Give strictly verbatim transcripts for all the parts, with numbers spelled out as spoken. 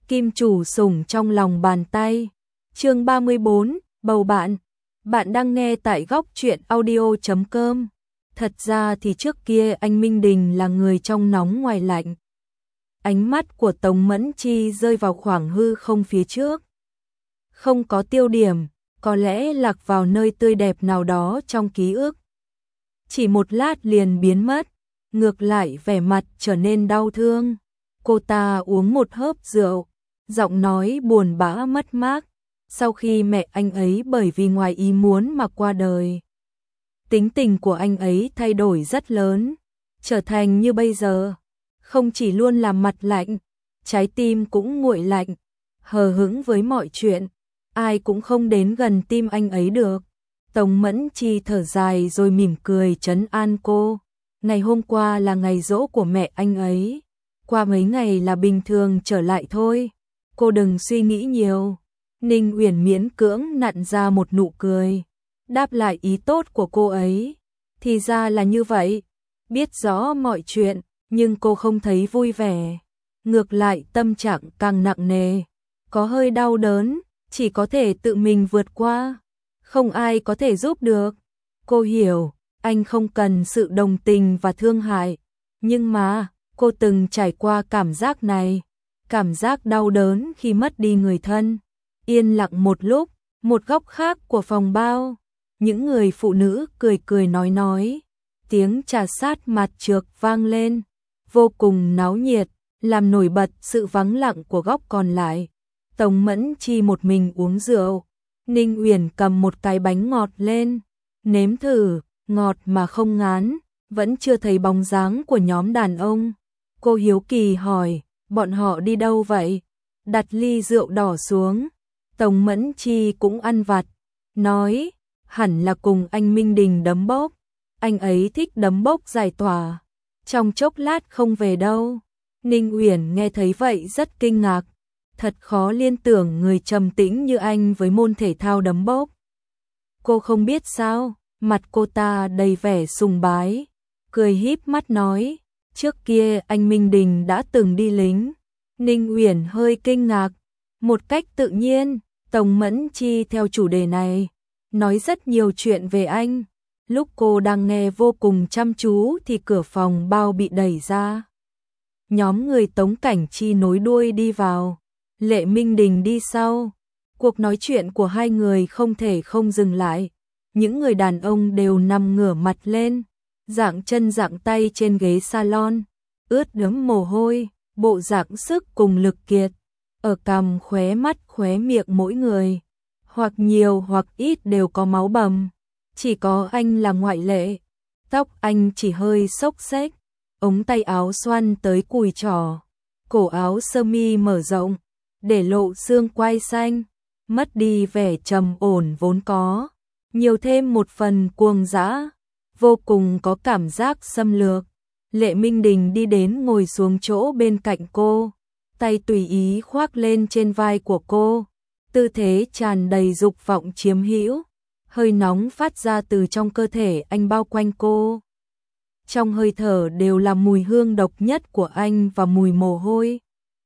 Kim chủ sủng trong lòng bàn tay. Chương ba mươi bốn, bầu bạn. Bạn đang nghe tại góc truyện audio chấm com. Thật ra thì trước kia anh Minh Đình là người trong nóng ngoài lạnh. Ánh mắt của Tống Mẫn Chi rơi vào khoảng hư không phía trước. Không có tiêu điểm, có lẽ lạc vào nơi tươi đẹp nào đó trong ký ức. Chỉ một lát liền biến mất, ngược lại vẻ mặt trở nên đau thương. Cô ta uống một hớp rượu, giọng nói buồn bã mất mát. Sau khi mẹ anh ấy bởi vì ngoài ý muốn mà qua đời, tính tình của anh ấy thay đổi rất lớn, trở thành như bây giờ, không chỉ luôn làm mặt lạnh, trái tim cũng nguội lạnh, hờ hững với mọi chuyện, ai cũng không đến gần tim anh ấy được. Tống Mẫn Chi thở dài rồi mỉm cười trấn an cô. Ngày hôm qua là ngày giỗ của mẹ anh ấy, qua mấy ngày là bình thường trở lại thôi, cô đừng suy nghĩ nhiều. Ninh Uyển miễn cưỡng nặn ra một nụ cười, đáp lại ý tốt của cô ấy. Thì ra là như vậy, biết rõ mọi chuyện, nhưng cô không thấy vui vẻ. Ngược lại tâm trạng càng nặng nề, có hơi đau đớn, chỉ có thể tự mình vượt qua, không ai có thể giúp được. Cô hiểu, anh không cần sự đồng tình và thương hại, nhưng mà, cô từng trải qua cảm giác này, cảm giác đau đớn khi mất đi người thân. Yên lặng một lúc, một góc khác của phòng bao, những người phụ nữ cười cười nói nói, tiếng trà sát mặt trược vang lên, vô cùng náo nhiệt, làm nổi bật sự vắng lặng của góc còn lại. Tống Mẫn Chi một mình uống rượu, Ninh Uyển cầm một cái bánh ngọt lên, nếm thử, ngọt mà không ngán, vẫn chưa thấy bóng dáng của nhóm đàn ông. Cô hiếu kỳ hỏi, bọn họ đi đâu vậy? Đặt ly rượu đỏ xuống. Tống Mẫn Chi cũng ăn vặt, nói, hẳn là cùng anh Minh Đình đấm bốc, anh ấy thích đấm bốc giải tỏa, trong chốc lát không về đâu. Ninh Uyển nghe thấy vậy rất kinh ngạc, thật khó liên tưởng người trầm tĩnh như anh với môn thể thao đấm bốc. Cô không biết sao, mặt cô ta đầy vẻ sùng bái, cười híp mắt nói, trước kia anh Minh Đình đã từng đi lính. Ninh Uyển hơi kinh ngạc, một cách tự nhiên, Tống Mẫn Chi theo chủ đề này, nói rất nhiều chuyện về anh. Lúc cô đang nghe vô cùng chăm chú thì cửa phòng bao bị đẩy ra. Nhóm người Tống Cảnh Chi nối đuôi đi vào, Lệ Minh Đình đi sau. Cuộc nói chuyện của hai người không thể không dừng lại. Những người đàn ông đều nằm ngửa mặt lên, dạng chân dạng tay trên ghế salon, ướt đẫm mồ hôi, bộ dạng sức cùng lực kiệt. Ở cằm khóe mắt khóe miệng mỗi người, hoặc nhiều hoặc ít đều có máu bầm. Chỉ có anh là ngoại lệ. Tóc anh chỉ hơi xốc xếch, ống tay áo xoăn tới cùi trỏ, cổ áo sơ mi mở rộng, để lộ xương quai xanh, mất đi vẻ trầm ổn vốn có, nhiều thêm một phần cuồng dã, vô cùng có cảm giác xâm lược. Lệ Minh Đình đi đến ngồi xuống chỗ bên cạnh cô, tay tùy ý khoác lên trên vai của cô, tư thế tràn đầy dục vọng chiếm hữu, hơi nóng phát ra từ trong cơ thể anh bao quanh cô. Trong hơi thở đều là mùi hương độc nhất của anh và mùi mồ hôi.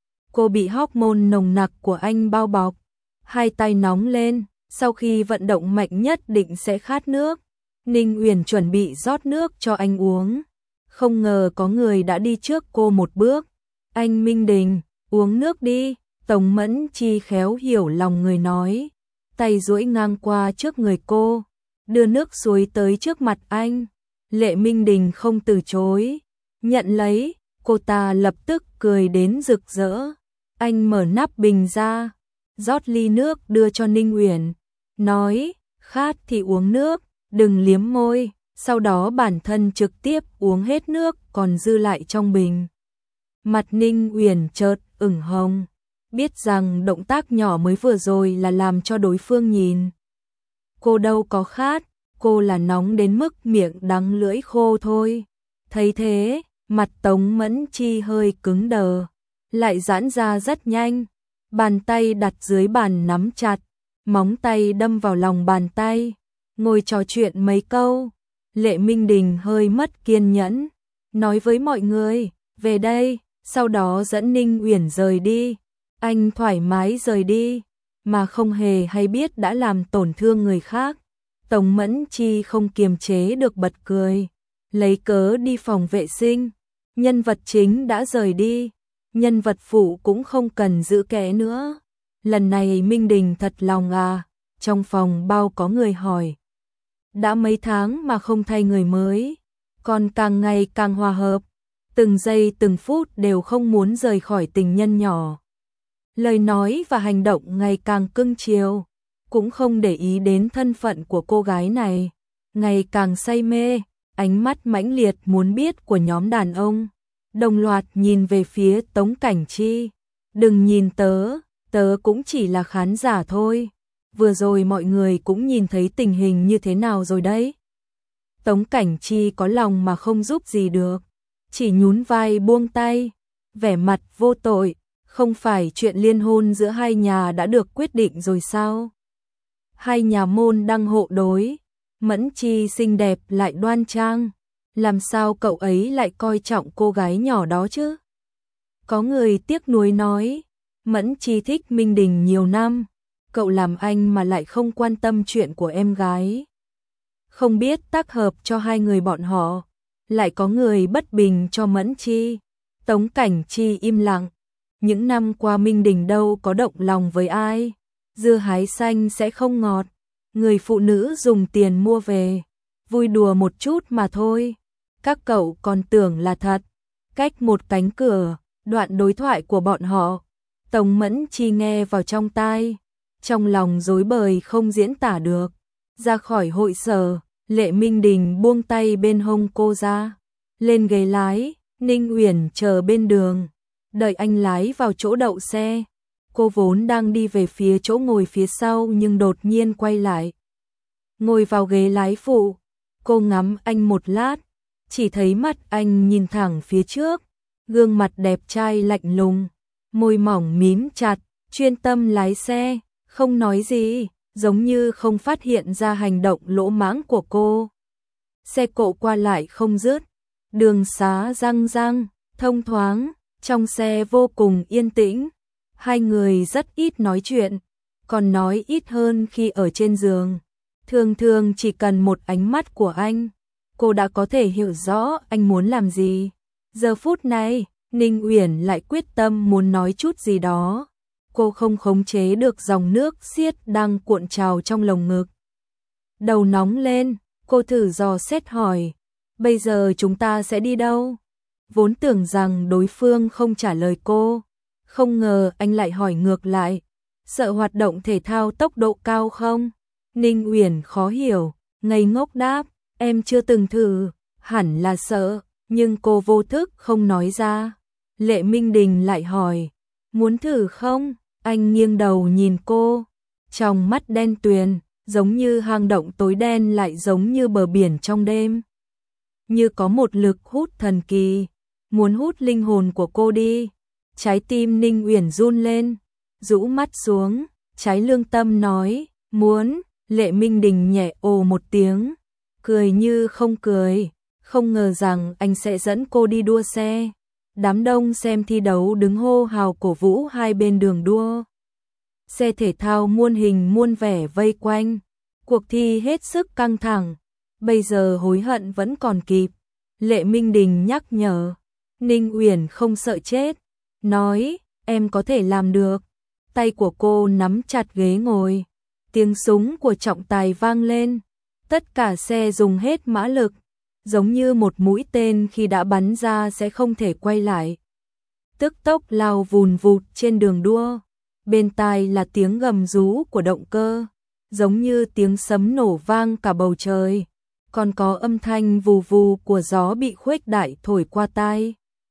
Cô bị hormone nồng nặc của anh bao bọc, hai tay nóng lên, sau khi vận động mạnh nhất định sẽ khát nước. Ninh Uyển chuẩn bị rót nước cho anh uống, không ngờ có người đã đi trước cô một bước. Anh Minh Đình, uống nước đi. Tống Mẫn Chi khéo hiểu lòng người nói, tay duỗi ngang qua trước người cô, đưa nước suối tới trước mặt anh. Lệ Minh Đình không từ chối, nhận lấy, cô ta lập tức cười đến rực rỡ. Anh mở nắp bình ra, rót ly nước đưa cho Ninh Uyển, nói, khát thì uống nước, đừng liếm môi, sau đó bản thân trực tiếp uống hết nước còn dư lại trong bình. Mặt Ninh Uyển chợt ửng hồng, biết rằng động tác nhỏ mới vừa rồi là làm cho đối phương nhìn. Cô đâu có khát, cô là nóng đến mức miệng đắng lưỡi khô thôi. Thấy thế, mặt Tống Mẫn Chi hơi cứng đờ, lại giãn ra rất nhanh, bàn tay đặt dưới bàn nắm chặt, móng tay đâm vào lòng bàn tay, ngồi trò chuyện mấy câu. Lệ Minh Đình hơi mất kiên nhẫn, nói với mọi người, về đây, sau đó dẫn Ninh Uyển rời đi. Anh thoải mái rời đi, mà không hề hay biết đã làm tổn thương người khác. Tống Mẫn Chi không kiềm chế được bật cười, lấy cớ đi phòng vệ sinh. Nhân vật chính đã rời đi, nhân vật phụ cũng không cần giữ kẽ nữa. Lần này Minh Đình thật lòng à? Trong phòng bao có người hỏi. Đã mấy tháng mà không thay người mới, còn càng ngày càng hòa hợp, từng giây từng phút đều không muốn rời khỏi tình nhân nhỏ. Lời nói và hành động ngày càng cưng chiều, cũng không để ý đến thân phận của cô gái này, ngày càng say mê, ánh mắt mãnh liệt muốn biết của nhóm đàn ông, đồng loạt nhìn về phía Tống Cảnh Chi. Đừng nhìn tớ, tớ cũng chỉ là khán giả thôi. Vừa rồi mọi người cũng nhìn thấy tình hình như thế nào rồi đấy. Tống Cảnh Chi có lòng mà không giúp gì được, chỉ nhún vai buông tay, vẻ mặt vô tội. Không phải chuyện liên hôn giữa hai nhà đã được quyết định rồi sao? Hai nhà môn đăng hộ đối, Mẫn Chi xinh đẹp lại đoan trang, làm sao cậu ấy lại coi trọng cô gái nhỏ đó chứ? Có người tiếc nuối nói, Mẫn Chi thích Minh Đình nhiều năm, cậu làm anh mà lại không quan tâm chuyện của em gái. Không biết tác hợp cho hai người bọn họ, lại có người bất bình cho Mẫn Chi. Tống Cảnh Chi im lặng. Những năm qua Minh Đình đâu có động lòng với ai, dưa hái xanh sẽ không ngọt, người phụ nữ dùng tiền mua về, vui đùa một chút mà thôi. Các cậu còn tưởng là thật. Cách một cánh cửa, đoạn đối thoại của bọn họ, Tống Mẫn Chi nghe vào trong tai, trong lòng rối bời không diễn tả được. Ra khỏi hội sở, Lệ Minh Đình buông tay bên hông cô ra, lên ghế lái, Ninh Uyển chờ bên đường. Đợi anh lái vào chỗ đậu xe, cô vốn đang đi về phía chỗ ngồi phía sau nhưng đột nhiên quay lại. Ngồi vào ghế lái phụ, cô ngắm anh một lát, chỉ thấy mắt anh nhìn thẳng phía trước, gương mặt đẹp trai lạnh lùng, môi mỏng mím chặt, chuyên tâm lái xe, không nói gì, giống như không phát hiện ra hành động lỗ mãng của cô. Xe cộ qua lại không dứt, đường xá răng răng, thông thoáng. Trong xe vô cùng yên tĩnh, hai người rất ít nói chuyện, còn nói ít hơn khi ở trên giường. Thường thường chỉ cần một ánh mắt của anh, cô đã có thể hiểu rõ anh muốn làm gì. Giờ phút này, Ninh Uyển lại quyết tâm muốn nói chút gì đó. Cô không khống chế được dòng nước xiết đang cuộn trào trong lồng ngực. Đầu nóng lên, cô thử dò xét hỏi, bây giờ chúng ta sẽ đi đâu? Vốn tưởng rằng đối phương không trả lời cô, không ngờ anh lại hỏi ngược lại, sợ hoạt động thể thao tốc độ cao không? Ninh Uyển khó hiểu, ngây ngốc đáp, em chưa từng thử, hẳn là sợ, nhưng cô vô thức không nói ra. Lệ Minh Đình lại hỏi, muốn thử không? Anh nghiêng đầu nhìn cô, trong mắt đen tuyền, giống như hang động tối đen lại giống như bờ biển trong đêm. Như có một lực hút thần kỳ, muốn hút linh hồn của cô đi. Trái tim Ninh Uyển run lên, rũ mắt xuống, trái lương tâm nói, muốn. Lệ Minh Đình nhẹ ồ một tiếng, cười như không cười, không ngờ rằng anh sẽ dẫn cô đi đua xe. Đám đông xem thi đấu đứng hô hào cổ vũ hai bên đường đua. Xe thể thao muôn hình muôn vẻ vây quanh, cuộc thi hết sức căng thẳng, bây giờ hối hận vẫn còn kịp. Lệ Minh Đình nhắc nhở, Ninh Uyển không sợ chết, nói, em có thể làm được. Tay của cô nắm chặt ghế ngồi, tiếng súng của trọng tài vang lên, tất cả xe dùng hết mã lực, giống như một mũi tên khi đã bắn ra sẽ không thể quay lại. Tức tốc lao vùn vụt trên đường đua, bên tai là tiếng gầm rú của động cơ, giống như tiếng sấm nổ vang cả bầu trời, còn có âm thanh vù vù của gió bị khuếch đại thổi qua tai.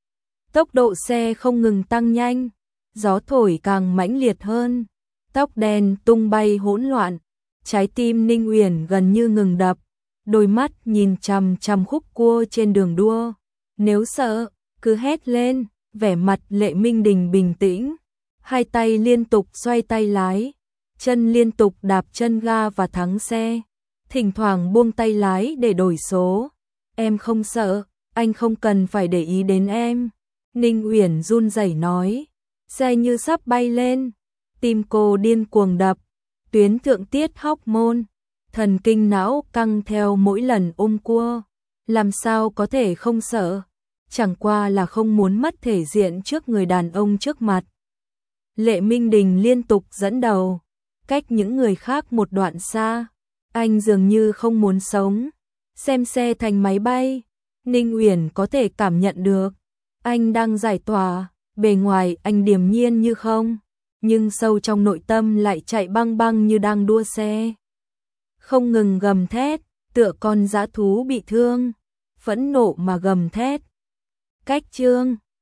Tốc độ xe không ngừng tăng nhanh, gió thổi càng mãnh liệt hơn, tóc đen tung bay hỗn loạn, trái tim Ninh Uyển gần như ngừng đập, đôi mắt nhìn chằm chằm khúc cua trên đường đua. Nếu sợ, cứ hét lên. Vẻ mặt Lệ Minh Đình bình tĩnh, hai tay liên tục xoay tay lái, chân liên tục đạp chân ga và thắng xe, thỉnh thoảng buông tay lái để đổi số. Em không sợ, anh không cần phải để ý đến em. Ninh Uyển run rẩy nói, xe như sắp bay lên, tim cô điên cuồng đập, tuyến thượng tiết hormone, thần kinh não căng theo mỗi lần ôm cua, làm sao có thể không sợ, chẳng qua là không muốn mất thể diện trước người đàn ông trước mặt. Lệ Minh Đình liên tục dẫn đầu, cách những người khác một đoạn xa, anh dường như không muốn sống, xem xe thành máy bay, Ninh Uyển có thể cảm nhận được, anh đang giải tỏa, bề ngoài anh điềm nhiên như không, nhưng sâu trong nội tâm lại chạy băng băng như đang đua xe. Không ngừng gầm thét, tựa con dã thú bị thương, phẫn nộ mà gầm thét. Cách chương